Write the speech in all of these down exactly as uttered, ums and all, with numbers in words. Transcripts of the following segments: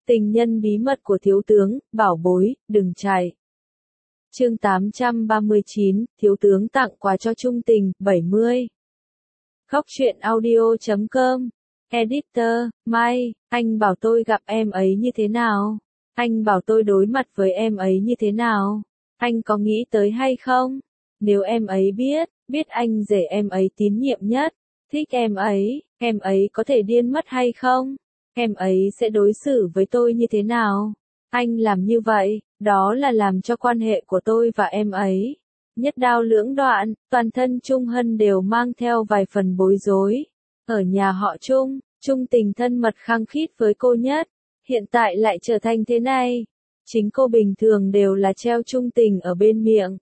Tình nhân bí mật của thiếu tướng, bảo bối, đừng chạy. Chương tám trăm ba mươi chín, thiếu tướng tặng quà cho trung tình, bảy mươi. Góc truyện audio chấm com. Editor, Mai, anh bảo tôi gặp em ấy như thế nào? Anh bảo tôi đối mặt với em ấy như thế nào? Anh có nghĩ tới hay không? Nếu em ấy biết, biết anh rể em ấy tín nhiệm nhất, thích em ấy, em ấy có thể điên mất hay không? Em ấy sẽ đối xử với tôi như thế nào? Anh làm như vậy, đó là làm cho quan hệ của tôi và em ấy nhất đao lưỡng đoạn. Toàn thân Trung Hân đều mang theo vài phần bối rối. Ở nhà họ Trung, Trung tình thân mật khăng khít với cô nhất, hiện tại lại trở thành thế này. Chính cô bình thường đều là treo Trung tình ở bên miệng,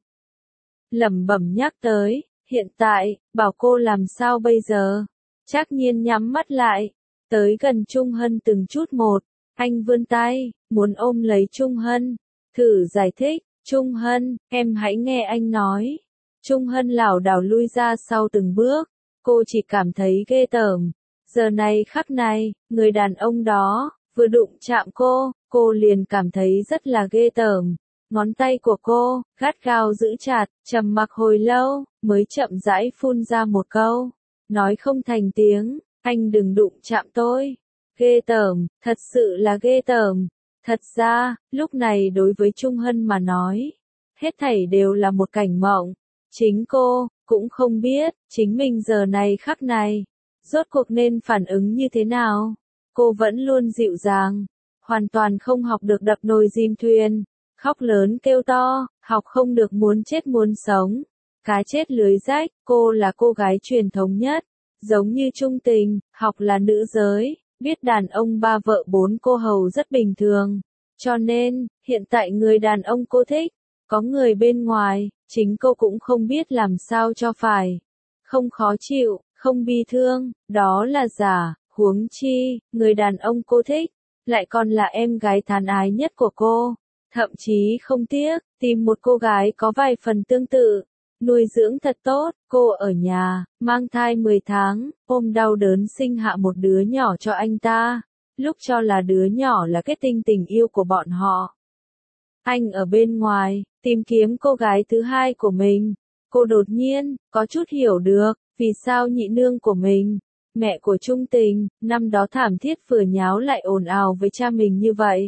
lẩm bẩm nhắc tới, hiện tại, bảo cô làm sao bây giờ? Trác Nhiên nhắm mắt lại, tới gần Trung Hân từng chút một, anh vươn tay, muốn ôm lấy Trung Hân, thử giải thích, Trung Hân, em hãy nghe anh nói. Trung Hân lảo đảo lui ra sau từng bước, cô chỉ cảm thấy ghê tởm. Giờ này khắc này, người đàn ông đó, vừa đụng chạm cô, cô liền cảm thấy rất là ghê tởm. Ngón tay của cô, gắt gao giữ chặt, trầm mặc hồi lâu, mới chậm rãi phun ra một câu. Nói không thành tiếng, anh đừng đụng chạm tôi. Ghê tởm, thật sự là ghê tởm. Thật ra, lúc này đối với Trung Hân mà nói, hết thảy đều là một cảnh mộng. Chính cô, cũng không biết, chính mình giờ này khắc này, rốt cuộc nên phản ứng như thế nào. Cô vẫn luôn dịu dàng, hoàn toàn không học được đập nồi dìm thuyền, khóc lớn kêu to, học không được muốn chết muốn sống. Cá chết lưới rách, cô là cô gái truyền thống nhất, giống như Trung tình, học là nữ giới, biết đàn ông ba vợ bốn cô hầu rất bình thường. Cho nên, hiện tại người đàn ông cô thích, có người bên ngoài, chính cô cũng không biết làm sao cho phải. Không khó chịu, không bi thương, đó là giả, huống chi, người đàn ông cô thích, lại còn là em gái thán ái nhất của cô. Thậm chí không tiếc, tìm một cô gái có vài phần tương tự, nuôi dưỡng thật tốt. Cô ở nhà, mang thai mười tháng, ôm đau đớn sinh hạ một đứa nhỏ cho anh ta, lúc cho là đứa nhỏ là kết tinh tình yêu của bọn họ. Anh ở bên ngoài, tìm kiếm cô gái thứ hai của mình. Cô đột nhiên, có chút hiểu được, vì sao nhị nương của mình, mẹ của Trung tình, năm đó thảm thiết vừa nháo lại ồn ào với cha mình như vậy.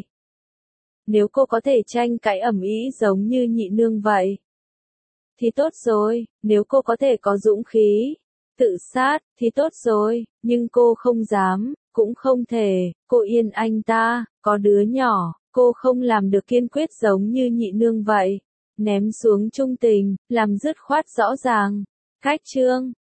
Nếu cô có thể tranh cãi ầm ĩ giống như nhị nương vậy, thì tốt rồi. Nếu cô có thể có dũng khí tự sát, thì tốt rồi. Nhưng cô không dám, cũng không thể. Cô yên anh ta, có đứa nhỏ, cô không làm được kiên quyết giống như nhị nương vậy. Ném xuống Trung tình, làm dứt khoát rõ ràng. Cách chương,